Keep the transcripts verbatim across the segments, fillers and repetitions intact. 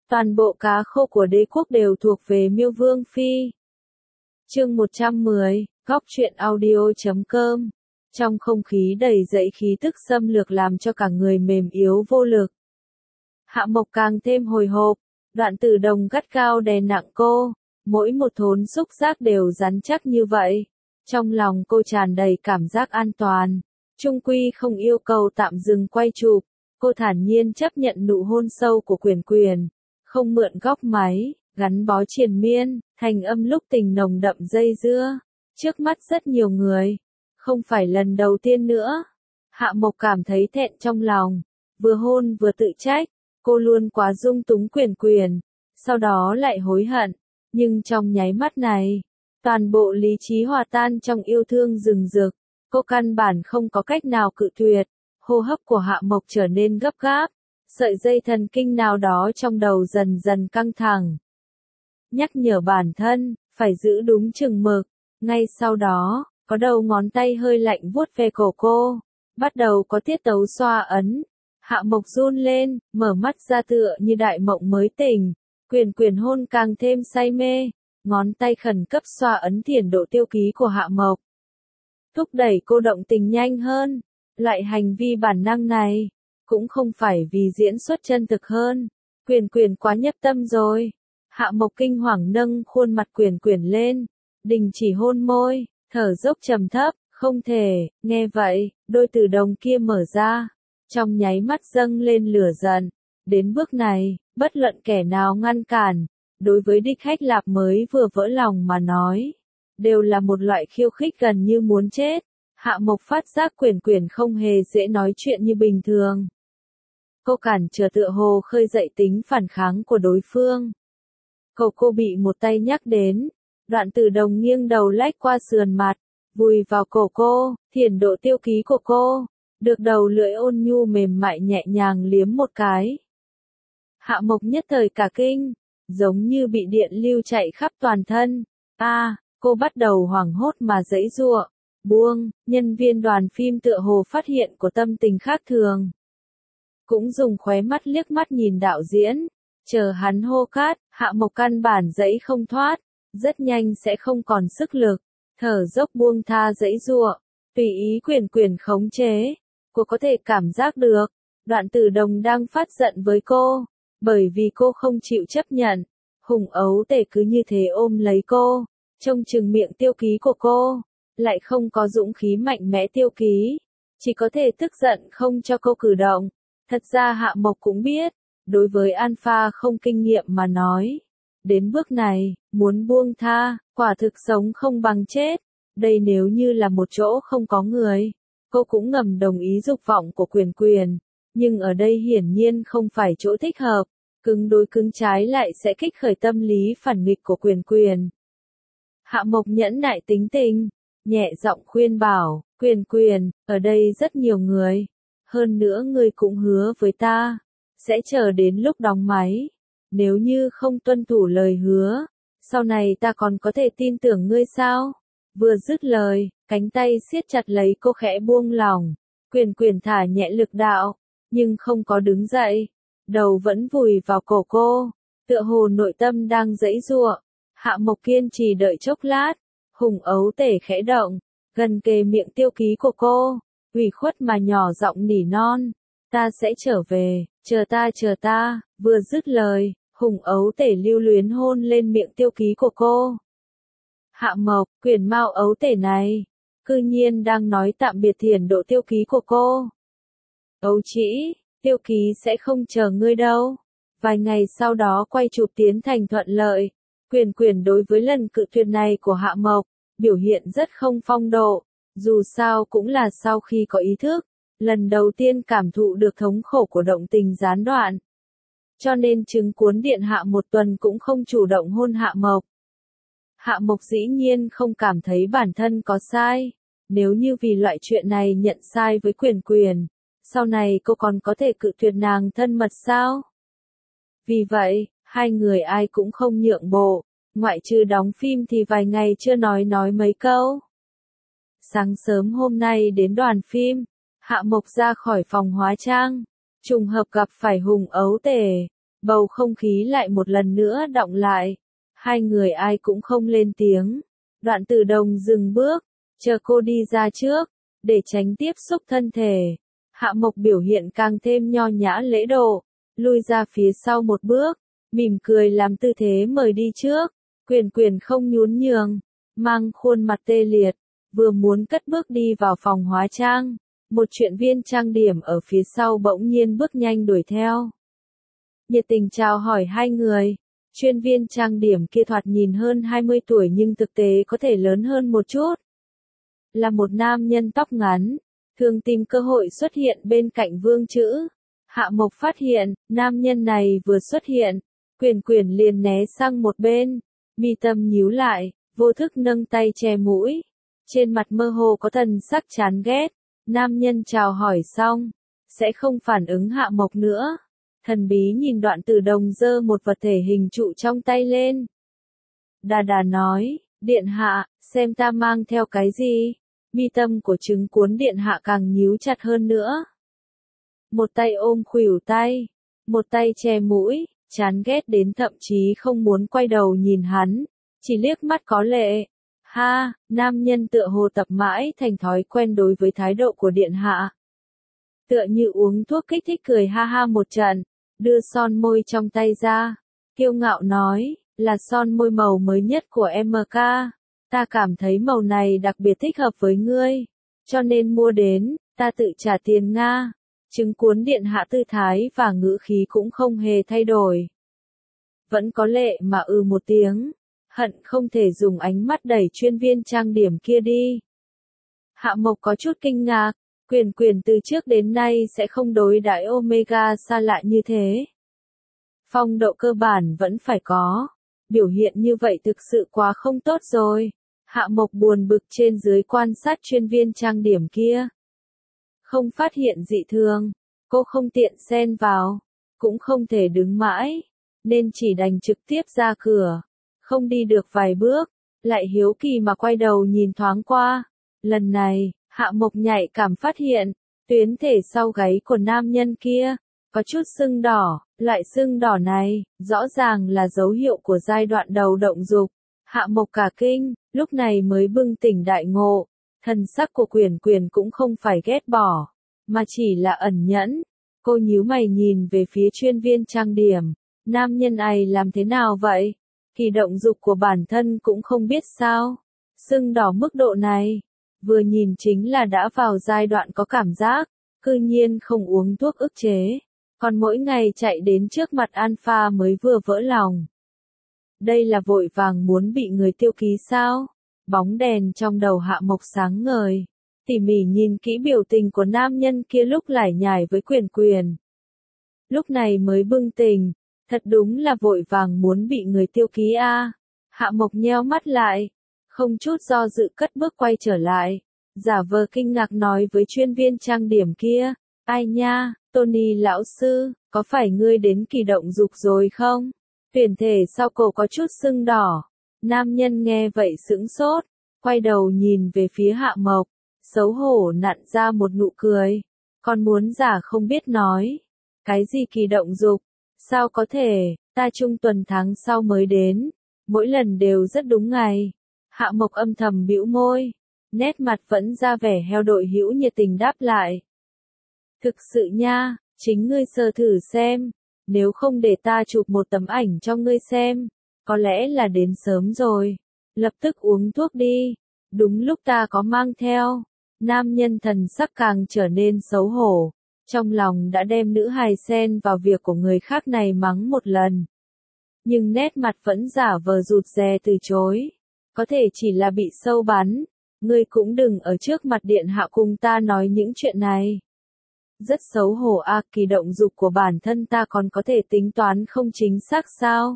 Toàn bộ cá khô của đế quốc đều thuộc về Miêu Vương Phi. Chương một trăm mười, góc truyện audio chấm com. Trong không khí đầy dẫy khí tức xâm lược làm cho cả người mềm yếu vô lực. Hạ Mộc càng thêm hồi hộp, Đoạn Tử Đồng gắt gao đè nặng cô, mỗi một thốn xúc giác đều rắn chắc như vậy. Trong lòng cô tràn đầy cảm giác an toàn, chung quy không yêu cầu tạm dừng quay chụp, cô thản nhiên chấp nhận nụ hôn sâu của Quyền Quyền, không mượn góc máy, gắn bó triền miên, thành âm lúc tình nồng đậm dây dưa, trước mắt rất nhiều người, không phải lần đầu tiên nữa. Hạ Mộc cảm thấy thẹn trong lòng, vừa hôn vừa tự trách, cô luôn quá dung túng Quyền Quyền, sau đó lại hối hận, nhưng trong nháy mắt này, toàn bộ lý trí hòa tan trong yêu thương rừng rực, cô căn bản không có cách nào cự tuyệt, hô hấp của Hạ Mộc trở nên gấp gáp, sợi dây thần kinh nào đó trong đầu dần dần căng thẳng. Nhắc nhở bản thân, phải giữ đúng chừng mực, ngay sau đó, có đầu ngón tay hơi lạnh vuốt về cổ cô, bắt đầu có tiết tấu xoa ấn. Hạ Mộc run lên, mở mắt ra tựa như đại mộng mới tỉnh, Quyền Quyền hôn càng thêm say mê, ngón tay khẩn cấp xoa ấn thiền độ tiêu ký của Hạ Mộc. Thúc đẩy cô động tình nhanh hơn, loại hành vi bản năng này, cũng không phải vì diễn xuất chân thực hơn, Quyền Quyền quá nhập tâm rồi. Hạ Mộc kinh hoàng nâng khuôn mặt Quyền Quyền lên, đình chỉ hôn môi, thở dốc trầm thấp, không thể, nghe vậy, đôi tử đồng kia mở ra, trong nháy mắt dâng lên lửa giận. Đến bước này, bất luận kẻ nào ngăn cản, đối với đích khách lạp mới vừa vỡ lòng mà nói, đều là một loại khiêu khích gần như muốn chết. Hạ Mộc phát giác Quyền Quyền không hề dễ nói chuyện như bình thường. Cô cản trở tựa hồ khơi dậy tính phản kháng của đối phương. Cậu cô bị một tay nhắc đến, Đoạn Tử Đồng nghiêng đầu lách qua sườn mặt, vùi vào cổ cô, thiền độ tiêu ký của cô, được đầu lưỡi ôn nhu mềm mại nhẹ nhàng liếm một cái. Hạ Mộc nhất thời cả kinh, giống như bị điện lưu chạy khắp toàn thân. A, à, cô bắt đầu hoảng hốt mà giãy giụa. Buông, nhân viên đoàn phim tựa hồ phát hiện của tâm tình khác thường. Cũng dùng khóe mắt liếc mắt nhìn đạo diễn, chờ hắn hô cát, Hạ Mộc căn bản giãy không thoát, rất nhanh sẽ không còn sức lực, thở dốc buông tha giãy giụa, tùy ý Quyền Quyền khống chế. Cô có thể cảm giác được, Đoạn Tử Đồng đang phát giận với cô, bởi vì cô không chịu chấp nhận, hùng ấu tể cứ như thế ôm lấy cô, trông chừng miệng tiêu ký của cô, lại không có dũng khí mạnh mẽ tiêu ký, chỉ có thể tức giận không cho cô cử động. Thật ra Hạ Mộc cũng biết, đối với Alpha không kinh nghiệm mà nói, đến bước này, muốn buông tha, quả thực sống không bằng chết. Đây nếu như là một chỗ không có người, cô cũng ngầm đồng ý dục vọng của Quyền Quyền, nhưng ở đây hiển nhiên không phải chỗ thích hợp, cứng đối cứng trái lại sẽ kích khởi tâm lý phản nghịch của Quyền Quyền. Hạ Mộc nhẫn nại tính tình, nhẹ giọng khuyên bảo, Quyền Quyền, ở đây rất nhiều người, hơn nữa ngươi cũng hứa với ta, sẽ chờ đến lúc đóng máy, nếu như không tuân thủ lời hứa, sau này ta còn có thể tin tưởng ngươi sao? Vừa dứt lời, cánh tay siết chặt lấy cô khẽ buông lỏng, Quyền Quyền thả nhẹ lực đạo, nhưng không có đứng dậy, đầu vẫn vùi vào cổ cô, tựa hồ nội tâm đang giãy giụa. Hạ Mộc kiên trì đợi chốc lát, hùng ấu tể khẽ động, gần kề miệng tiêu ký của cô, ủy khuất mà nhỏ giọng nỉ non, ta sẽ trở về, chờ ta chờ ta. Vừa dứt lời, hùng ấu tể lưu luyến hôn lên miệng tiêu ký của cô. Hạ Mộc, Quyền Mao ấu tể này, cư nhiên đang nói tạm biệt thiền độ tiêu ký của cô. Ấu trĩ, tiêu ký sẽ không chờ ngươi đâu. Vài ngày sau đó quay chụp tiến hành thuận lợi, Quyền Quyền đối với lần cự tuyệt này của Hạ Mộc, biểu hiện rất không phong độ, dù sao cũng là sau khi có ý thức, lần đầu tiên cảm thụ được thống khổ của động tình gián đoạn. Cho nên chứng cuốn điện hạ một tuần cũng không chủ động hôn Hạ Mộc. Hạ Mộc dĩ nhiên không cảm thấy bản thân có sai, nếu như vì loại chuyện này nhận sai với Quyền Quyền, sau này cô còn có thể cự tuyệt nàng thân mật sao? Vì vậy, hai người ai cũng không nhượng bộ, ngoại trừ đóng phim thì vài ngày chưa nói nói mấy câu. Sáng sớm hôm nay đến đoàn phim, Hạ Mộc ra khỏi phòng hóa trang, trùng hợp gặp phải hùng ấu tể, Bầu không khí lại một lần nữa đọng lại. Hai người ai cũng không lên tiếng. Đoạn Tử Đồng dừng bước, chờ cô đi ra trước, để tránh tiếp xúc thân thể. Hạ Mộc biểu hiện càng thêm nho nhã lễ độ, lui ra phía sau một bước, mỉm cười làm tư thế mời đi trước. Quyền Quyền không nhún nhường, mang khuôn mặt tê liệt, vừa muốn cất bước đi vào phòng hóa trang, một chuyện viên trang điểm ở phía sau bỗng nhiên bước nhanh đuổi theo. Nhiệt tình chào hỏi hai người. Chuyên viên trang điểm kia thoạt nhìn hơn hai mươi tuổi nhưng thực tế có thể lớn hơn một chút. Là một nam nhân tóc ngắn, thường tìm cơ hội xuất hiện bên cạnh Vương Trữ. Hạ Mộc phát hiện, nam nhân này vừa xuất hiện, Quyền Quyền liền né sang một bên, mi tâm nhíu lại, vô thức nâng tay che mũi. Trên mặt mơ hồ có thần sắc chán ghét, nam nhân chào hỏi xong, sẽ không phản ứng Hạ Mộc nữa. Thần bí nhìn Đoạn Tử Đồng giơ một vật thể hình trụ trong tay lên. Đà đà nói, điện hạ, xem ta mang theo cái gì? Mi tâm của trứng cuốn điện hạ càng nhíu chặt hơn nữa. Một tay ôm khuỷu tay, một tay che mũi, chán ghét đến thậm chí không muốn quay đầu nhìn hắn, chỉ liếc mắt có lệ. Ha, nam nhân tựa hồ tập mãi thành thói quen đối với thái độ của điện hạ. Tựa như uống thuốc kích thích cười ha ha một trận, đưa son môi trong tay ra, kiêu ngạo nói, là son môi màu mới nhất của em ca. Ta cảm thấy màu này đặc biệt thích hợp với ngươi, cho nên mua đến, ta tự trả tiền Nga. Trứng cuốn điện hạ tư thái và ngữ khí cũng không hề thay đổi. Vẫn có lệ mà ừ một tiếng, hận không thể dùng ánh mắt đẩy chuyên viên trang điểm kia đi. Hạ Mộc có chút kinh ngạc, Quyền Quyền từ trước đến nay sẽ không đối đãi Omega xa lạ như thế. Phong độ cơ bản vẫn phải có, biểu hiện như vậy thực sự quá không tốt rồi. Hạ Mộc buồn bực trên dưới quan sát chuyên viên trang điểm kia. Không phát hiện dị thường, cô không tiện xen vào, cũng không thể đứng mãi, nên chỉ đành trực tiếp ra cửa. Không đi được vài bước, lại hiếu kỳ mà quay đầu nhìn thoáng qua. Lần này, Hạ Mộc nhạy cảm phát hiện, tuyến thể sau gáy của nam nhân kia, có chút sưng đỏ, loại sưng đỏ này, rõ ràng là dấu hiệu của giai đoạn đầu động dục. Hạ Mộc cả kinh, lúc này mới bừng tỉnh đại ngộ, thần sắc của Quyền Quyền cũng không phải ghét bỏ, mà chỉ là ẩn nhẫn. Cô nhíu mày nhìn về phía chuyên viên trang điểm, nam nhân này làm thế nào vậy? Kỳ động dục của bản thân cũng không biết sao? Sưng đỏ mức độ này, vừa nhìn chính là đã vào giai đoạn có cảm giác, cư nhiên không uống thuốc ức chế, còn mỗi ngày chạy đến trước mặt Alpha mới vừa vỡ lòng. Đây là vội vàng muốn bị người tiêu ký sao? Bóng đèn trong đầu Hạ Mộc sáng ngời, tỉ mỉ nhìn kỹ biểu tình của nam nhân kia lúc lải nhải với Quyền Quyền. Lúc này mới bừng tỉnh, thật đúng là vội vàng muốn bị người tiêu ký a. À. Hạ Mộc nheo mắt lại, không chút do dự cất bước quay trở lại, giả vờ kinh ngạc nói với chuyên viên trang điểm kia, ai nha, Tony lão sư, có phải ngươi đến kỳ động dục rồi không? Tuyển thể sau cổ có chút sưng đỏ. Nam nhân nghe vậy sững sốt, quay đầu nhìn về phía Hạ Mộc, xấu hổ nặn ra một nụ cười, còn muốn giả không biết nói. Cái gì kỳ động dục? Sao có thể, ta trung tuần tháng sau mới đến, mỗi lần đều rất đúng ngày. Hạ Mộc âm thầm bĩu môi, nét mặt vẫn ra vẻ heo đội hữu nhiệt tình đáp lại. Thực sự nha, chính ngươi sờ thử xem, nếu không để ta chụp một tấm ảnh cho ngươi xem, có lẽ là đến sớm rồi. Lập tức uống thuốc đi, đúng lúc ta có mang theo. Nam nhân thần sắc càng trở nên xấu hổ, trong lòng đã đem nữ hài xen vào việc của người khác này mắng một lần. Nhưng nét mặt vẫn giả vờ rụt rè từ chối. Có thể chỉ là bị sâu bắn, ngươi cũng đừng ở trước mặt điện hạ cùng ta nói những chuyện này. Rất xấu hổ a, kỳ động dục của bản thân ta còn có thể tính toán không chính xác sao?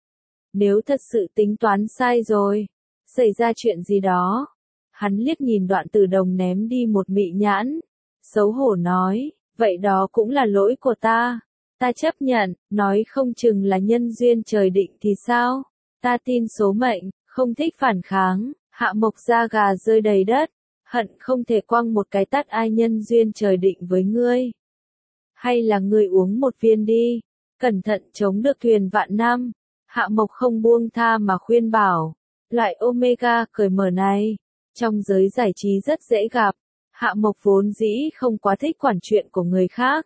Nếu thật sự tính toán sai rồi, xảy ra chuyện gì đó. Hắn liếc nhìn Đoạn Tử Đồng ném đi một mị nhãn, xấu hổ nói, vậy đó cũng là lỗi của ta. Ta chấp nhận, nói không chừng là nhân duyên trời định thì sao? Ta tin số mệnh, không thích phản kháng. Hạ Mộc da gà rơi đầy đất, hận không thể quăng một cái tát ai nhân duyên trời định với ngươi. Hay là ngươi uống một viên đi, Cẩn thận chống được thuyền vạn năm. Hạ Mộc không buông tha mà khuyên bảo. Loại Omega cởi mở này, trong giới giải trí rất dễ gặp. Hạ Mộc vốn dĩ không quá thích quản chuyện của người khác.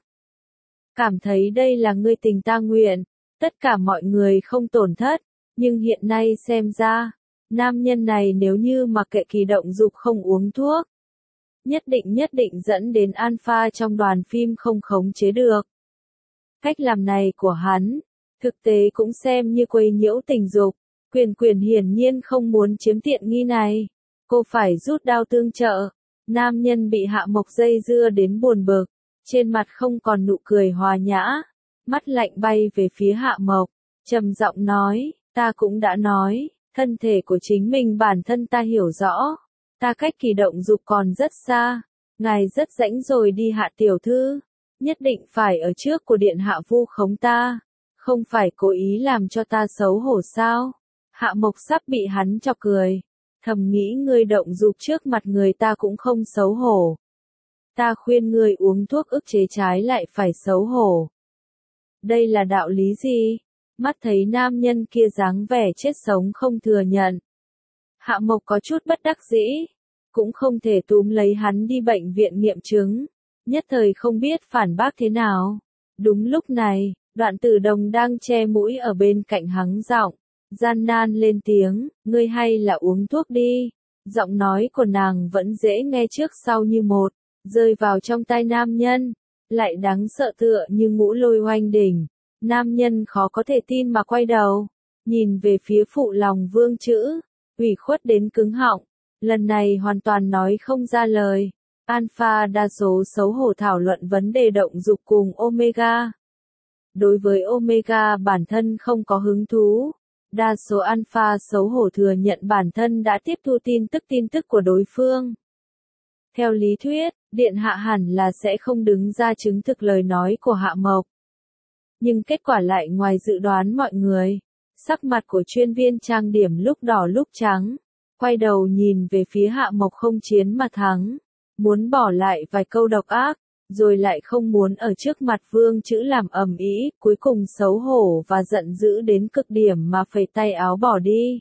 Cảm thấy đây là ngươi tình ta nguyện, tất cả mọi người không tổn thất. Nhưng hiện nay xem ra, nam nhân này nếu như mặc kệ kỳ động dục không uống thuốc, nhất định nhất định dẫn đến alpha trong đoàn phim không khống chế được. Cách làm này của hắn, thực tế cũng xem như quấy nhiễu tình dục. Quyền Quyền hiển nhiên không muốn chiếm tiện nghi này. Cô phải rút đao tương trợ. Nam nhân bị Hạ Mộc dây dưa đến buồn bực. Trên mặt không còn nụ cười hòa nhã. Mắt lạnh bay về phía Hạ Mộc. Trầm giọng nói, ta cũng đã nói, thân thể của chính mình bản thân ta hiểu rõ. Ta cách kỳ động dục còn rất xa. Ngài rất rãnh rồi đi Hạ tiểu thư. Nhất định phải ở trước của điện hạ vu khống ta. Không phải cố ý làm cho ta xấu hổ sao? Hạ Mộc sắp bị hắn chọc cười. Thầm nghĩ ngươi động dục trước mặt người ta cũng không xấu hổ. Ta khuyên ngươi uống thuốc ức chế trái lại phải xấu hổ. Đây là đạo lý gì? Mắt thấy nam nhân kia dáng vẻ chết sống không thừa nhận. Hạ Mộc có chút bất đắc dĩ. Cũng không thể túm lấy hắn đi bệnh viện nghiệm chứng. Nhất thời không biết phản bác thế nào. Đúng lúc này, Đoạn Tử Đồng đang che mũi ở bên cạnh hắng giọng. Gian nan lên tiếng, ngươi hay là uống thuốc đi. Giọng nói của nàng vẫn dễ nghe trước sau như một, rơi vào trong tai nam nhân, lại đáng sợ tựa như ngũ lôi oanh đỉnh. Nam nhân khó có thể tin mà quay đầu, nhìn về phía phụ lòng vương chữ, ủy khuất đến cứng họng, lần này hoàn toàn nói không ra lời. Alpha đa số xấu hổ thảo luận vấn đề động dục cùng Omega. Đối với Omega bản thân không có hứng thú. Đa số alpha xấu hổ thừa nhận bản thân đã tiếp thu tin tức tin tức của đối phương. Theo lý thuyết, điện hạ hẳn là sẽ không đứng ra chứng thực lời nói của Hạ Mộc. Nhưng kết quả lại ngoài dự đoán mọi người. Sắc mặt của chuyên viên trang điểm lúc đỏ lúc trắng, quay đầu nhìn về phía Hạ Mộc không chiến mà thắng, muốn bỏ lại vài câu độc ác, rồi lại không muốn ở trước mặt vương chữ làm ầm ĩ, cuối cùng xấu hổ và giận dữ đến cực điểm mà phẩy tay áo bỏ đi.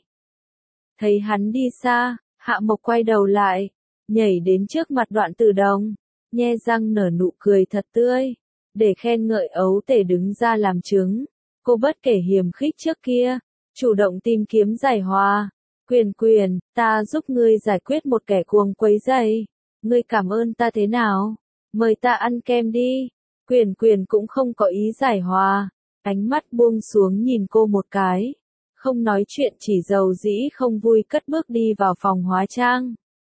Thấy hắn đi xa, Hạ Mộc quay đầu lại, nhảy đến trước mặt Đoạn Tử Đồng, nhe răng nở nụ cười thật tươi, để khen ngợi ấu tể đứng ra làm chứng. Cô bất kể hiềm khích trước kia, chủ động tìm kiếm giải hòa. Quyền Quyền, ta giúp ngươi giải quyết một kẻ cuồng quấy rầy. Ngươi cảm ơn ta thế nào? Mời ta ăn kem đi. Quyền Quyền cũng không có ý giải hòa, ánh mắt buông xuống nhìn cô một cái, không nói chuyện chỉ dầu dĩ không vui cất bước đi vào phòng hóa trang.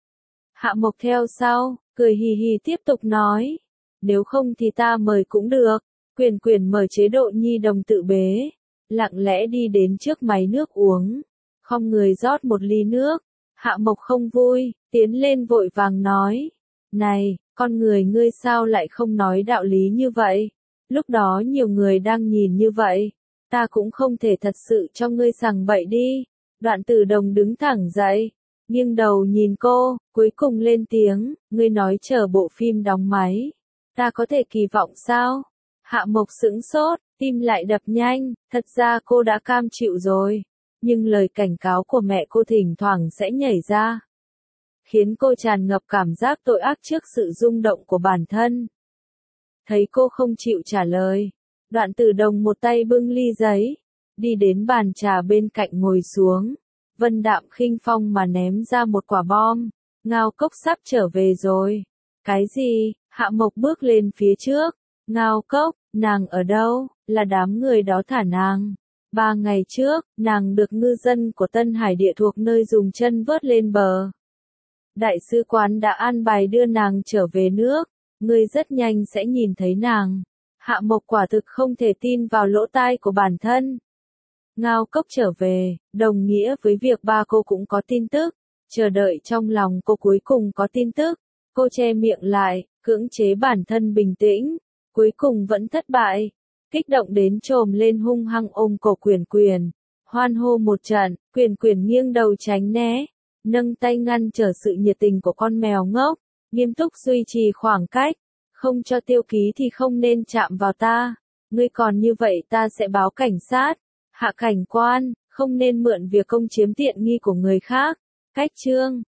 Hạ Mộc theo sau, cười hì hì tiếp tục nói, nếu không thì ta mời cũng được. Quyền Quyền mở chế độ nhi đồng tự bế, lặng lẽ đi đến trước máy nước uống, không người rót một ly nước. Hạ Mộc không vui, tiến lên vội vàng nói, này, con người ngươi sao lại không nói đạo lý như vậy? Lúc đó nhiều người đang nhìn như vậy, ta cũng không thể thật sự cho ngươi sằng bậy đi. Đoạn Tử Đồng đứng thẳng dậy, nghiêng đầu nhìn cô, cuối cùng lên tiếng, ngươi nói chờ bộ phim đóng máy, ta có thể kỳ vọng sao? Hạ Mộc sững sốt, tim lại đập nhanh, thật ra cô đã cam chịu rồi, nhưng lời cảnh cáo của mẹ cô thỉnh thoảng sẽ nhảy ra, khiến cô tràn ngập cảm giác tội ác trước sự rung động của bản thân. Thấy cô không chịu trả lời, Đoạn Tử Đồng một tay bưng ly giấy, đi đến bàn trà bên cạnh ngồi xuống, vân đạm khinh phong mà ném ra một quả bom, Ngao Cốc sắp trở về rồi. Cái gì? Hạ Mộc bước lên phía trước, Ngao Cốc, nàng ở đâu? Là đám người đó thả nàng. Ba ngày trước, nàng được ngư dân của Tân Hải địa thuộc nơi dùng chân vớt lên bờ. Đại sứ quán đã an bài đưa nàng trở về nước, ngươi rất nhanh sẽ nhìn thấy nàng. Hạ Mộc quả thực không thể tin vào lỗ tai của bản thân. Ngao Cốc trở về, đồng nghĩa với việc ba cô cũng có tin tức, chờ đợi trong lòng cô cuối cùng có tin tức. Cô che miệng lại, cưỡng chế bản thân bình tĩnh, cuối cùng vẫn thất bại. Kích động đến trồm lên hung hăng ôm cổ Quyền Quyền, hoan hô một trận. Quyền Quyền nghiêng đầu tránh né, nâng tay ngăn trở sự nhiệt tình của con mèo ngốc, nghiêm túc duy trì khoảng cách, không cho Tiêu Ký thì không nên chạm vào ta. Ngươi còn như vậy ta sẽ báo cảnh sát. Hạ cảnh quan, không nên mượn việc công chiếm tiện nghi của người khác. Cách chương